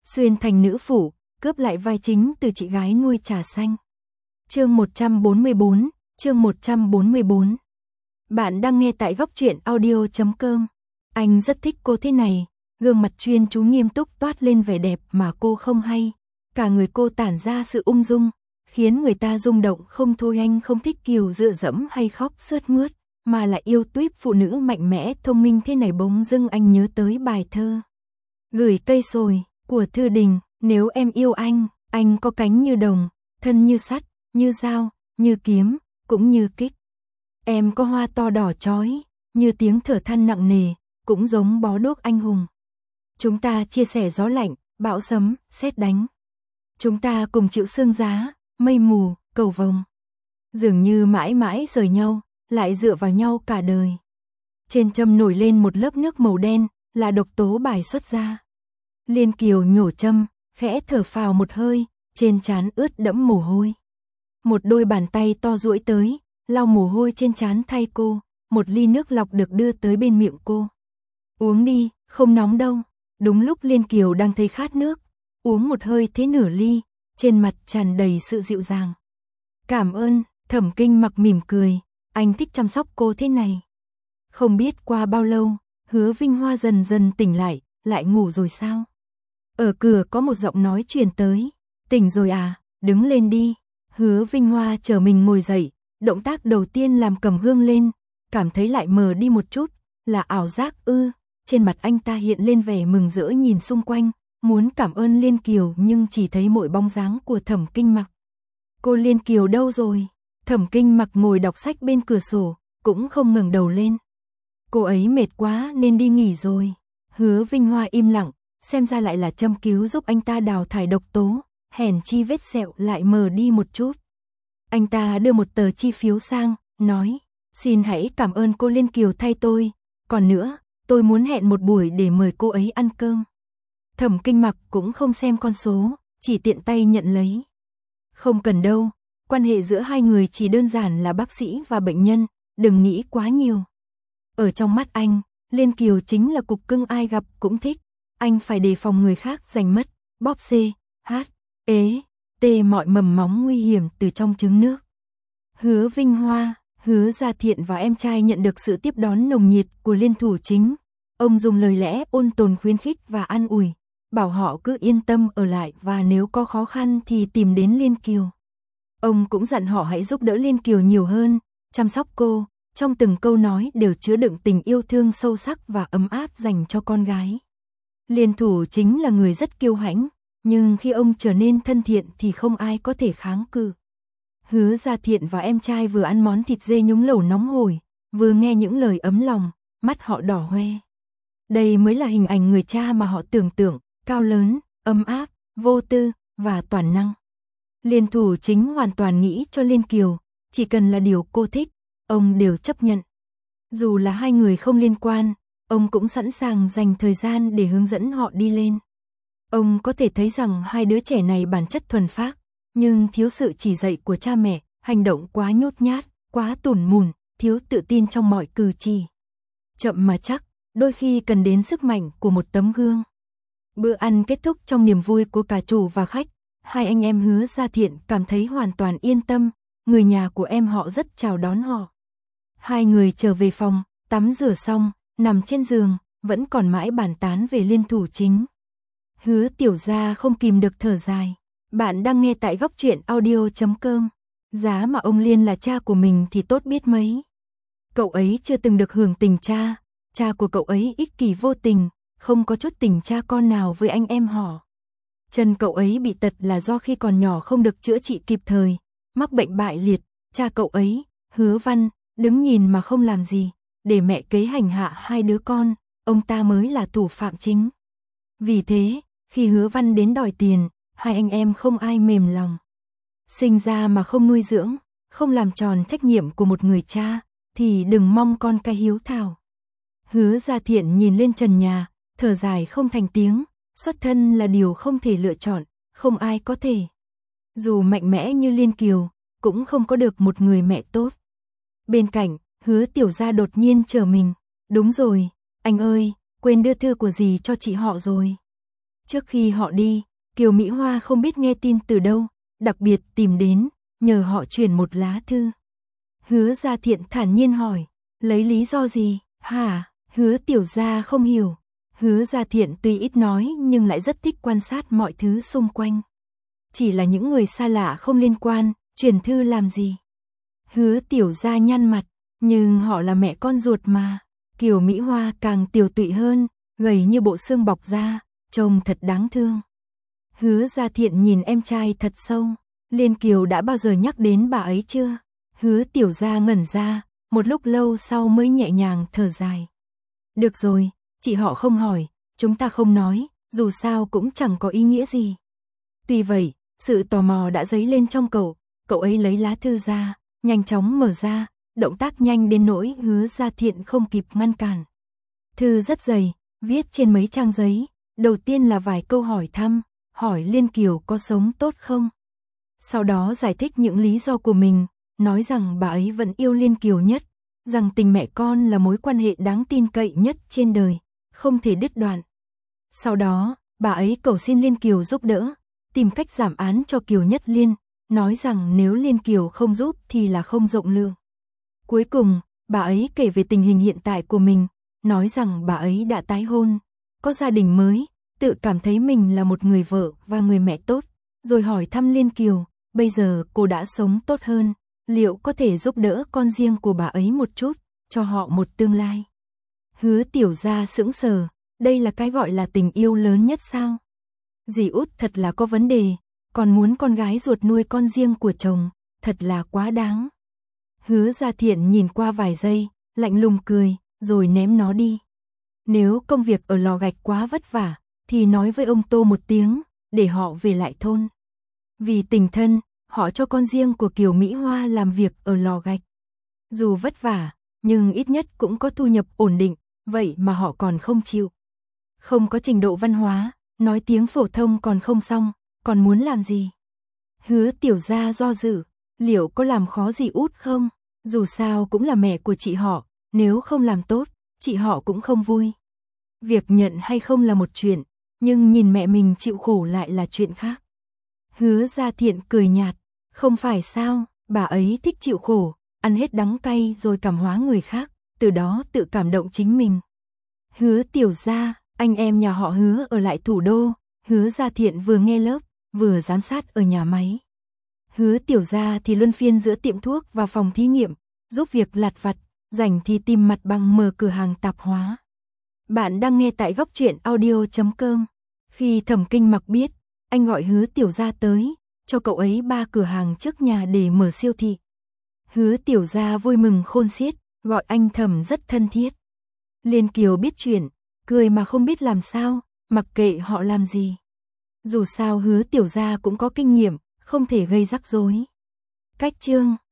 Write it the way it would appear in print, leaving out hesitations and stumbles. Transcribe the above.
xuyên thành nữ phủ, cướp lại vai chính từ chị gái nuôi Trà Xanh. Chương 144. Bạn đang nghe tại góc truyện audio.com. Anh rất thích cô thế này, gương mặt chuyên chú nghiêm túc toát lên vẻ đẹp mà cô không hay. Cả người cô tản ra sự ung dung, khiến người ta rung động không thôi. Anh không thích kiều dựa dẫm hay khóc sướt mướt, mà lại yêu tuýp phụ nữ mạnh mẽ thông minh thế này. Bỗng dưng anh nhớ tới bài thơ Gửi cây sồi của Thư Đình. Nếu em yêu anh có cánh như đồng, thân như sắt, như dao, như kiếm, cũng như kích. Em có hoa to đỏ chói, như tiếng thở than nặng nề, cũng giống bó đuốc anh hùng. Chúng ta chia sẻ gió lạnh, bão sấm, sét đánh. Chúng ta cùng chịu sương giá, mây mù, cầu vồng. Dường như mãi mãi rời nhau, lại dựa vào nhau cả đời. Trên châm nổi lên một lớp nước màu đen, là độc tố bài xuất ra. Liên Kiều nhổ châm, khẽ thở phào một hơi, trên trán ướt đẫm mồ hôi. Một đôi bàn tay to duỗi tới, lau mồ hôi trên trán thay cô. Một ly nước lọc được đưa tới bên miệng cô. Uống đi, không nóng đâu. Đúng lúc Liên Kiều đang thấy khát nước, uống một hơi thế nửa ly, trên mặt tràn đầy sự dịu dàng. Cảm ơn. Thẩm Kinh Mặc mỉm cười, anh thích chăm sóc cô thế này. Không biết qua bao lâu, Hứa Vinh Hoa dần dần tỉnh lại ngủ rồi sao? Ở cửa có một giọng nói truyền tới, tỉnh rồi à, đứng lên đi. Hứa Vinh Hoa chờ mình ngồi dậy, động tác đầu tiên làm cầm gương lên, cảm thấy lại mờ đi một chút, là ảo giác ư? Trên mặt anh ta hiện lên vẻ mừng rỡ nhìn xung quanh, muốn cảm ơn Liên Kiều nhưng chỉ thấy mỗi bóng dáng của Thẩm Kinh Mặc. Cô Liên Kiều đâu rồi? Thẩm Kinh Mặc ngồi đọc sách bên cửa sổ, cũng không ngẩng đầu lên. Cô ấy mệt quá nên đi nghỉ rồi. Hứa Vinh Hoa im lặng, xem ra lại là châm cứu giúp anh ta đào thải độc tố, hèn chi vết sẹo lại mờ đi một chút. Anh ta đưa một tờ chi phiếu sang, nói, xin hãy cảm ơn cô Liên Kiều thay tôi, còn nữa, tôi muốn hẹn một buổi để mời cô ấy ăn cơm. Thẩm Kinh Mặc cũng không xem con số, chỉ tiện tay nhận lấy. Không cần đâu, quan hệ giữa hai người chỉ đơn giản là bác sĩ và bệnh nhân, đừng nghĩ quá nhiều. Ở trong mắt anh, Liên Kiều chính là cục cưng ai gặp cũng thích, anh phải đề phòng người khác giành mất, bóp C, H, E, T mọi mầm móng nguy hiểm từ trong trứng nước. Hứa Vinh Hoa, Hứa Gia Thiện và em trai nhận được sự tiếp đón nồng nhiệt của Liên thủ chính. Ông dùng lời lẽ ôn tồn khuyến khích và an ủi, bảo họ cứ yên tâm ở lại và nếu có khó khăn thì tìm đến Liên Kiều. Ông cũng dặn họ hãy giúp đỡ Liên Kiều nhiều hơn, chăm sóc cô, trong từng câu nói đều chứa đựng tình yêu thương sâu sắc và ấm áp dành cho con gái. Liên thủ chính là người rất kiêu hãnh, nhưng khi ông trở nên thân thiện thì không ai có thể kháng cự. Hứa Gia Thiện và em trai vừa ăn món thịt dê nhúng lẩu nóng hổi, vừa nghe những lời ấm lòng, mắt họ đỏ hoe. Đây mới là hình ảnh người cha mà họ tưởng tượng, cao lớn, ấm áp, vô tư và toàn năng. Liên thủ chính hoàn toàn nghĩ cho Liên Kiều, chỉ cần là điều cô thích, ông đều chấp nhận. Dù là hai người không liên quan, ông cũng sẵn sàng dành thời gian để hướng dẫn họ đi lên. Ông có thể thấy rằng hai đứa trẻ này bản chất thuần phác, nhưng thiếu sự chỉ dạy của cha mẹ, hành động quá nhút nhát, quá tủn mủn, thiếu tự tin trong mọi cử chỉ. Chậm mà chắc, đôi khi cần đến sức mạnh của một tấm gương. Bữa ăn kết thúc trong niềm vui của cả chủ và khách, hai anh em Hứa Gia Thiện cảm thấy hoàn toàn yên tâm, người nhà của em họ rất chào đón họ. Hai người trở về phòng, tắm rửa xong, nằm trên giường, vẫn còn mãi bàn tán về Liên thủ chính. Hứa Tiểu Gia không kìm được thở dài. Bạn đang nghe tại góc truyện audio.com. Giá mà ông Liên là cha của mình thì tốt biết mấy. Cậu ấy chưa từng được hưởng tình cha, cha của cậu ấy ích kỷ vô tình, không có chút tình cha con nào với anh em họ. Chân cậu ấy bị tật là do khi còn nhỏ không được chữa trị kịp thời, mắc bệnh bại liệt, cha cậu ấy, Hứa Văn, đứng nhìn mà không làm gì, để mẹ kế hành hạ hai đứa con, ông ta mới là thủ phạm chính. Vì thế, khi Hứa Văn đến đòi tiền, hai anh em không ai mềm lòng. Sinh ra mà không nuôi dưỡng, không làm tròn trách nhiệm của một người cha, thì đừng mong con cái hiếu thảo. Hứa Gia Thiện nhìn lên trần nhà, thở dài không thành tiếng, xuất thân là điều không thể lựa chọn, không ai có thể. Dù mạnh mẽ như Liên Kiều, cũng không có được một người mẹ tốt. Bên cạnh, Hứa Tiểu Gia đột nhiên chờ mình. Đúng rồi, anh ơi, quên đưa thư của dì cho chị họ rồi. Trước khi họ đi, Kiều Mỹ Hoa không biết nghe tin từ đâu, đặc biệt tìm đến, nhờ họ chuyển một lá thư. Hứa Gia Thiện thản nhiên hỏi, lấy lý do gì, hả? Hứa Tiểu Gia không hiểu. Hứa Gia Thiện tuy ít nói nhưng lại rất thích quan sát mọi thứ xung quanh. Chỉ là những người xa lạ không liên quan, truyền thư làm gì? Hứa Tiểu Gia nhăn mặt, nhưng họ là mẹ con ruột mà. Kiều Mỹ Hoa càng tiều tụy hơn, gầy như bộ xương bọc da, trông thật đáng thương. Hứa Gia Thiện nhìn em trai thật sâu, Liên Kiều đã bao giờ nhắc đến bà ấy chưa? Hứa Tiểu Gia ngẩn ra, một lúc lâu sau mới nhẹ nhàng thở dài. Được rồi, chị họ không hỏi, chúng ta không nói, dù sao cũng chẳng có ý nghĩa gì. Tuy vậy, sự tò mò đã dấy lên trong cậu ấy lấy lá thư ra, nhanh chóng mở ra, động tác nhanh đến nỗi Hứa Gia Thiện không kịp ngăn cản. Thư rất dày, viết trên mấy trang giấy, đầu tiên là vài câu hỏi thăm, hỏi Liên Kiều có sống tốt không. Sau đó giải thích những lý do của mình, nói rằng bà ấy vẫn yêu Liên Kiều nhất, rằng tình mẹ con là mối quan hệ đáng tin cậy nhất trên đời, không thể đứt đoạn. Sau đó, bà ấy cầu xin Liên Kiều giúp đỡ, tìm cách giảm án cho Kiều Nhất Liên, nói rằng nếu Liên Kiều không giúp thì là không rộng lượng. Cuối cùng, bà ấy kể về tình hình hiện tại của mình, nói rằng bà ấy đã tái hôn, có gia đình mới, tự cảm thấy mình là một người vợ và người mẹ tốt, rồi hỏi thăm Liên Kiều, bây giờ cô đã sống tốt hơn, liệu có thể giúp đỡ con riêng của bà ấy một chút, cho họ một tương lai. Hứa Tiểu Gia sững sờ, đây là cái gọi là tình yêu lớn nhất sao? Dì út thật là có vấn đề, còn muốn con gái ruột nuôi con riêng của chồng, thật là quá đáng. Hứa Gia Thiện nhìn qua vài giây, lạnh lùng cười, rồi ném nó đi. Nếu công việc ở lò gạch quá vất vả, thì nói với ông Tô một tiếng, để họ về lại thôn. Vì tình thân, họ cho con riêng của Kiều Mỹ Hoa làm việc ở lò gạch. Dù vất vả, nhưng ít nhất cũng có thu nhập ổn định, vậy mà họ còn không chịu. Không có trình độ văn hóa, nói tiếng phổ thông còn không xong, còn muốn làm gì? Hứa Tiểu Gia do dự, liệu có làm khó dì út không? Dù sao cũng là mẹ của chị họ, nếu không làm tốt, chị họ cũng không vui. Việc nhận hay không là một chuyện, nhưng nhìn mẹ mình chịu khổ lại là chuyện khác. Hứa Gia Thiện cười nhạt, không phải sao, bà ấy thích chịu khổ, ăn hết đắng cay rồi cảm hóa người khác, từ đó tự cảm động chính mình. Hứa Tiểu Gia, anh em nhà họ Hứa ở lại thủ đô, Hứa Gia Thiện vừa nghe lớp, vừa giám sát ở nhà máy. Hứa Tiểu Gia thì luân phiên giữa tiệm thuốc và phòng thí nghiệm, giúp việc lặt vặt, rảnh thì tìm mặt bằng mở cửa hàng tạp hóa. Bạn đang nghe tại góc truyện audio.com. Khi Thẩm Kinh Mặc biết, anh gọi Hứa Tiểu Gia tới, cho cậu ấy 3 cửa hàng trước nhà để mở siêu thị. Hứa Tiểu Gia vui mừng khôn xiết, gọi anh Thẩm rất thân thiết. Liên Kiều biết chuyện, cười mà không biết làm sao, mặc kệ họ làm gì. Dù sao Hứa Tiểu Gia cũng có kinh nghiệm, không thể gây rắc rối. Cách chương